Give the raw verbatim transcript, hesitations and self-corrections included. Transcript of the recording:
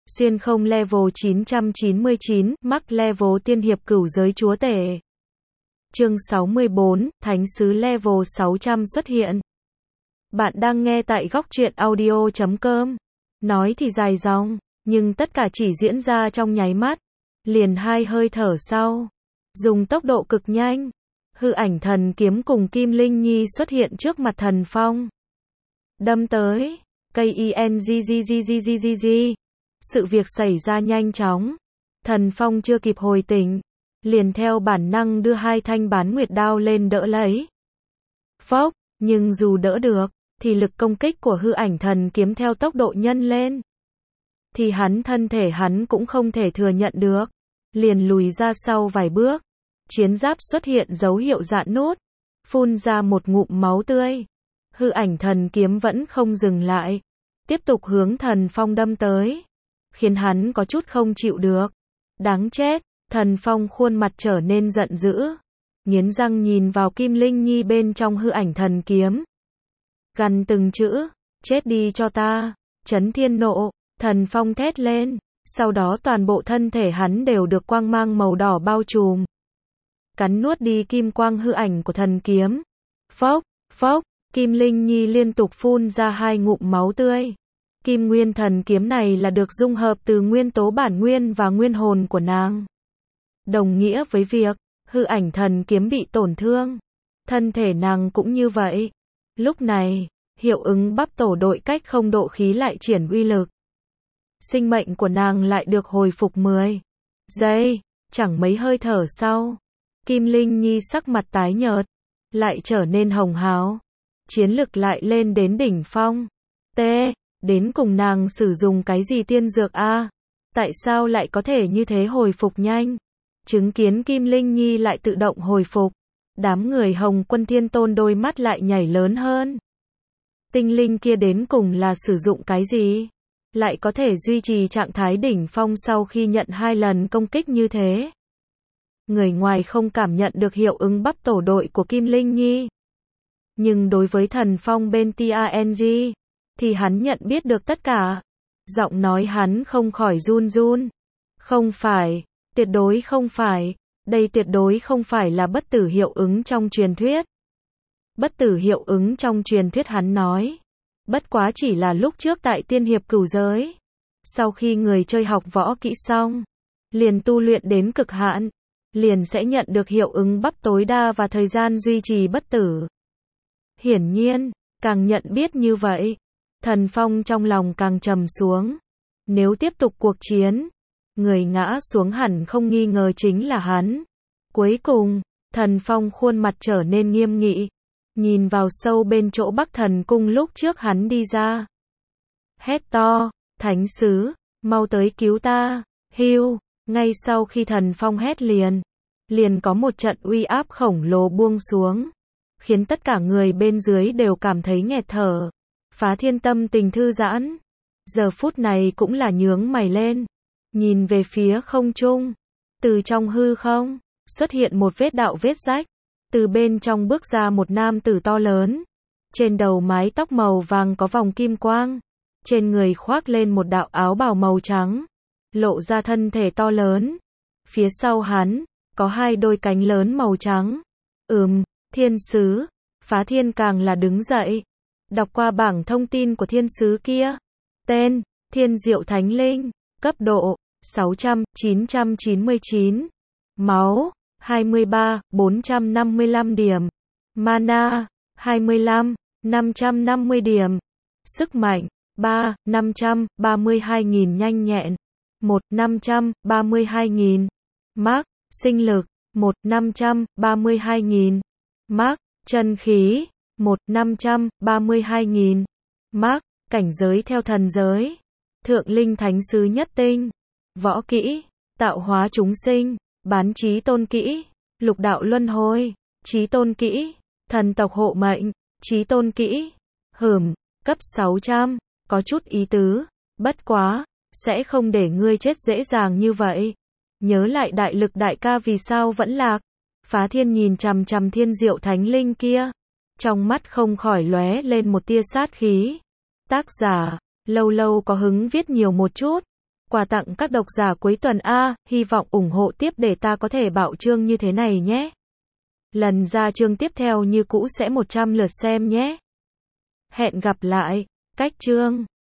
Xuyên không level chín trăm chín mươi chín, mắc level tiên hiệp cửu giới chúa tể. Chương sáu mươi bốn, Thánh sứ level sáu trăm xuất hiện. Bạn đang nghe tại góc truyện audio chấm com. Nói thì dài dòng, nhưng tất cả chỉ diễn ra trong nháy mắt. Liền hai hơi thở sau, dùng tốc độ cực nhanh, hư ảnh thần kiếm cùng Kim Linh Nhi xuất hiện trước mặt Thần Phong. Đâm tới, cây i en giê giê giê giê giê giê giê. Sự việc xảy ra nhanh chóng. Thần Phong chưa kịp hồi tỉnh, liền theo bản năng đưa hai thanh bán nguyệt đao lên đỡ lấy. Phốc, nhưng dù đỡ được, thì lực công kích của hư ảnh thần kiếm theo tốc độ nhân lên. Thì hắn thân thể hắn cũng không thể thừa nhận được. Liền lùi ra sau vài bước. Chiến giáp xuất hiện dấu hiệu rạn nốt. Phun ra một ngụm máu tươi. Hư ảnh thần kiếm vẫn không dừng lại. Tiếp tục hướng Thần Phong đâm tới. Khiến hắn có chút không chịu được. Đáng chết, Thần Phong khuôn mặt trở nên giận dữ. Nghiến răng nhìn vào Kim Linh Nhi bên trong hư ảnh thần kiếm. Gằn từng chữ, chết đi cho ta, chấn thiên nộ, Thần Phong thét lên. Sau đó toàn bộ thân thể hắn đều được quang mang màu đỏ bao trùm. Cắn nuốt đi kim quang hư ảnh của thần kiếm. Phốc, phốc, Kim Linh Nhi liên tục phun ra hai ngụm máu tươi. Kim nguyên thần kiếm này là được dung hợp từ nguyên tố bản nguyên và nguyên hồn của nàng. Đồng nghĩa với việc, hư ảnh thần kiếm bị tổn thương. Thân thể nàng cũng như vậy. Lúc này, hiệu ứng bắp tổ đội cách không độ khí lại triển uy lực. Sinh mệnh của nàng lại được hồi phục mười giây, chẳng mấy hơi thở sau. Kim Linh Nhi sắc mặt tái nhợt, lại trở nên hồng hào. Chiến lực lại lên đến đỉnh phong. T, đến cùng nàng sử dụng cái gì tiên dược a? Tại sao lại có thể như thế hồi phục nhanh? Chứng kiến Kim Linh Nhi lại tự động hồi phục. Đám người Hồng Quân Thiên Tôn đôi mắt lại nhảy lớn hơn. Tinh linh kia đến cùng là sử dụng cái gì? Lại có thể duy trì trạng thái đỉnh phong sau khi nhận hai lần công kích như thế. Người ngoài không cảm nhận được hiệu ứng bắp tổ đội của Kim Linh Nhi. Nhưng đối với Thần Phong bên tê a en giê, thì hắn nhận biết được tất cả. Giọng nói hắn không khỏi run run. Không phải, tuyệt đối không phải, đây tuyệt đối không phải là bất tử hiệu ứng trong truyền thuyết. Bất tử hiệu ứng trong truyền thuyết hắn nói. Bất quá chỉ là lúc trước tại tiên hiệp cửu giới. Sau khi người chơi học võ kỹ xong, liền tu luyện đến cực hạn, liền sẽ nhận được hiệu ứng bắp tối đa và thời gian duy trì bất tử. Hiển nhiên, càng nhận biết như vậy, Thần Phong trong lòng càng trầm xuống. Nếu tiếp tục cuộc chiến, người ngã xuống hẳn không nghi ngờ chính là hắn. Cuối cùng, Thần Phong khuôn mặt trở nên nghiêm nghị. Nhìn vào sâu bên chỗ Bắc Thần Cung lúc trước hắn đi ra. Hét to, Thánh sứ, mau tới cứu ta, hiu. Ngay sau khi Thần Phong hét liền, liền có một trận uy áp khổng lồ buông xuống. Khiến tất cả người bên dưới đều cảm thấy nghẹt thở. Phá Thiên tâm tình thư giãn. Giờ phút này cũng là nhướng mày lên. Nhìn về phía không trung. Từ trong hư không, xuất hiện một vết đạo vết rách. Từ bên trong bước ra một nam tử to lớn. Trên đầu mái tóc màu vàng có vòng kim quang. Trên người khoác lên một đạo áo bào màu trắng. Lộ ra thân thể to lớn. Phía sau hắn, có hai đôi cánh lớn màu trắng. Ừm, thiên sứ. Phá Thiên càng là đứng dậy. Đọc qua bảng thông tin của thiên sứ kia. Tên, Thiên Diệu Thánh Linh. Cấp độ, sáu trăm, chín trăm chín mươi chín. Máu, hai mươi ba, bốn trăm năm mươi lăm điểm. Mana, hai mươi lăm, năm trăm năm mươi điểm. Sức mạnh, ba, năm trăm ba mươi hai nghìn nhanh nhẹn. một, năm trăm ba mươi hai nghìn. Mark, sinh lực, một, năm trăm ba mươi hai nghìn. Mark, chân khí, một, năm trăm ba mươi hai nghìn. Mark, cảnh giới theo thần giới. Thượng linh thánh sứ nhất tinh. Võ kỹ, tạo hóa chúng sinh. Bán chí tôn kỹ, lục đạo luân hồi, chí tôn kỹ, thần tộc hộ mệnh, chí tôn kỹ. Hửm, cấp sáu trăm, có chút ý tứ, bất quá, sẽ không để ngươi chết dễ dàng như vậy. Nhớ lại đại lực đại ca vì sao vẫn lạc. Phá Thiên nhìn chằm chằm Thiên Diệu Thánh Linh kia, trong mắt không khỏi lóe lên một tia sát khí. Tác giả, lâu lâu có hứng viết nhiều một chút. Quà tặng các độc giả cuối tuần a, hy vọng ủng hộ tiếp để ta có thể bạo chương như thế này nhé. Lần ra chương tiếp theo như cũ sẽ một trăm lượt xem nhé. Hẹn gặp lại. Cách chương